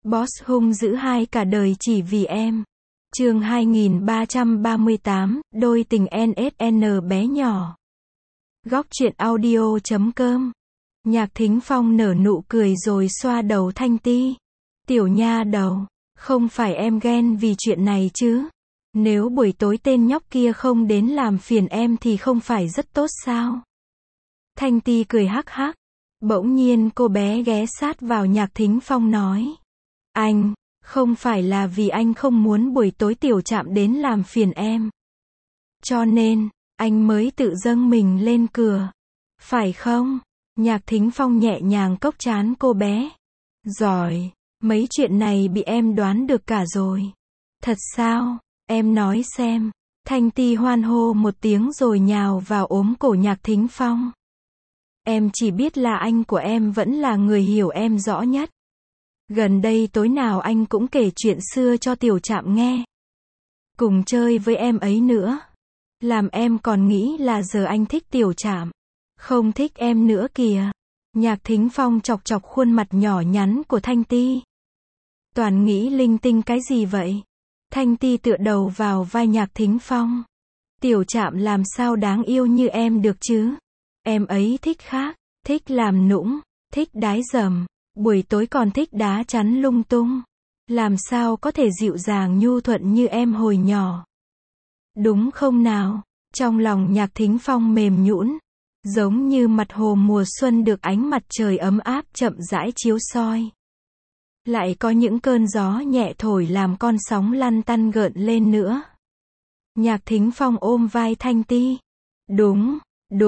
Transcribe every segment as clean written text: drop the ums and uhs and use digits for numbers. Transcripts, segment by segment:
Boss hung dữ hai cả đời chỉ vì em. Chương 2338, đôi tình NSN bé nhỏ. Góc truyện audio.com. Nhạc Thính Phong nở nụ cười rồi xoa đầu Thanh Ti. Tiểu nha đầu, không phải em ghen vì chuyện này chứ? Nếu buổi tối tên nhóc kia không đến làm phiền em thì không phải rất tốt sao? Thanh Ti cười hắc hắc. Bỗng nhiên cô bé ghé sát vào Nhạc Thính Phong nói. Anh, không phải là vì anh không muốn buổi tối Tiểu Trạm đến làm phiền em. Cho nên, anh mới tự dâng mình lên cửa. Phải không? Nhạc Thính Phong nhẹ nhàng cốc trán cô bé. Giỏi, mấy chuyện này bị em đoán được cả rồi. Thật sao? Em nói xem. Thanh Ti hoan hô một tiếng rồi nhào vào ôm cổ Nhạc Thính Phong. Em chỉ biết là anh của em vẫn là người hiểu em rõ nhất. Gần đây tối nào anh cũng kể chuyện xưa cho Tiểu Trạm nghe. Cùng chơi với em ấy nữa. Làm em còn nghĩ là giờ anh thích Tiểu Trạm. Không thích em nữa kìa. Nhạc Thính Phong chọc chọc khuôn mặt nhỏ nhắn của Thanh Ti. Toàn nghĩ linh tinh cái gì vậy? Thanh Ti tựa đầu vào vai Nhạc Thính Phong. Tiểu Trạm làm sao đáng yêu như em được chứ? Em ấy thích khác, thích làm nũng, thích đái dầm, buổi tối còn thích đá chắn lung tung. Làm sao có thể dịu dàng nhu thuận như em hồi nhỏ? Đúng không nào? Trong lòng Nhạc Thính Phong mềm nhũn, giống như mặt hồ mùa xuân được ánh mặt trời ấm áp chậm rãi chiếu soi. Lại có những cơn gió nhẹ thổi làm con sóng lăn tăn gợn lên nữa. Nhạc Thính Phong ôm vai Thanh Ti. Đúng,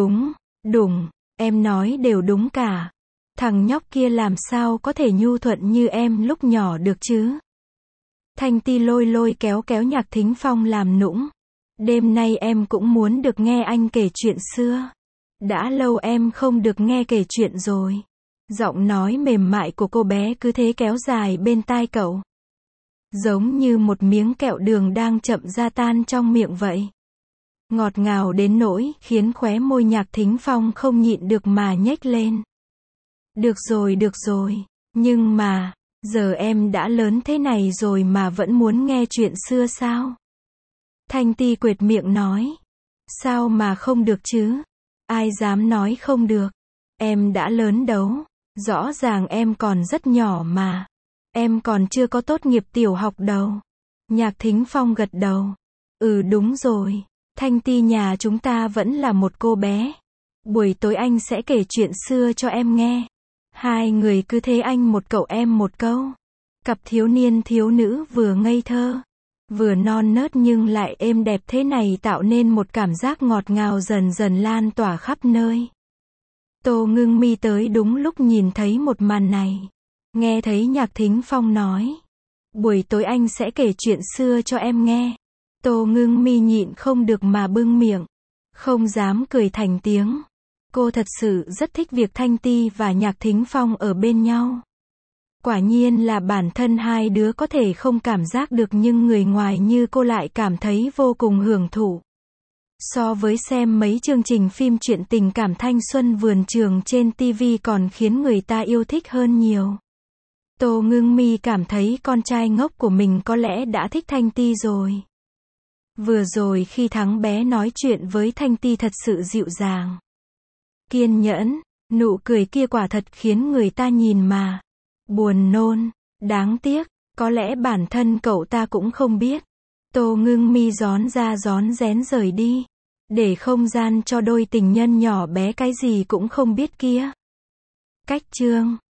em nói đều đúng cả. Thằng nhóc kia làm sao có thể nhu thuận như em lúc nhỏ được chứ? Thanh Ti lôi lôi kéo kéo Nhạc Thính Phong làm nũng. Đêm nay em cũng muốn được nghe anh kể chuyện xưa. Đã lâu em không được nghe kể chuyện rồi. Giọng nói mềm mại của cô bé cứ thế kéo dài bên tai cậu. Giống như một miếng kẹo đường đang chậm ra tan trong miệng vậy. Ngọt ngào đến nỗi khiến khóe môi Nhạc Thính Phong không nhịn được mà nhếch lên. Được rồi, nhưng mà, giờ em đã lớn thế này rồi mà vẫn muốn nghe chuyện xưa sao? Thanh Ti quệt miệng nói. Sao mà không được chứ? Ai dám nói không được? Em đã lớn đâu. Rõ ràng em còn rất nhỏ mà. Em còn chưa có tốt nghiệp tiểu học đâu. Nhạc Thính Phong gật đầu. Ừ đúng rồi. Thanh Ti nhà chúng ta vẫn là một cô bé. Buổi tối anh sẽ kể chuyện xưa cho em nghe. Hai người cứ thế anh một cậu em một câu. Cặp thiếu niên thiếu nữ vừa ngây thơ, vừa non nớt nhưng lại êm đẹp thế này tạo nên một cảm giác ngọt ngào dần dần lan tỏa khắp nơi. Tô Ngưng Mi tới đúng lúc nhìn thấy một màn này. Nghe thấy Nhạc Thính Phong nói. Buổi tối anh sẽ kể chuyện xưa cho em nghe. Tô Ngưng Mi nhịn không được mà bưng miệng. Không dám cười thành tiếng. Cô thật sự rất thích việc Thanh Ti và Nhạc Thính Phong ở bên nhau. Quả nhiên là bản thân hai đứa có thể không cảm giác được nhưng người ngoài như cô lại cảm thấy vô cùng hưởng thụ. So với xem mấy chương trình phim truyện tình cảm thanh xuân vườn trường trên TV còn khiến người ta yêu thích hơn nhiều. Tô Ngưng Mi cảm thấy con trai ngốc của mình có lẽ đã thích Thanh Ti rồi. Vừa rồi khi thắng bé nói chuyện với Thanh Ti thật sự dịu dàng, kiên nhẫn, nụ cười kia quả thật khiến người ta nhìn mà buồn nôn. Đáng tiếc, có lẽ bản thân cậu ta cũng không biết. Tô Ngưng Mi rón ra rón rén rời đi, để không gian cho đôi tình nhân nhỏ bé cái gì cũng không biết kia. Cách chương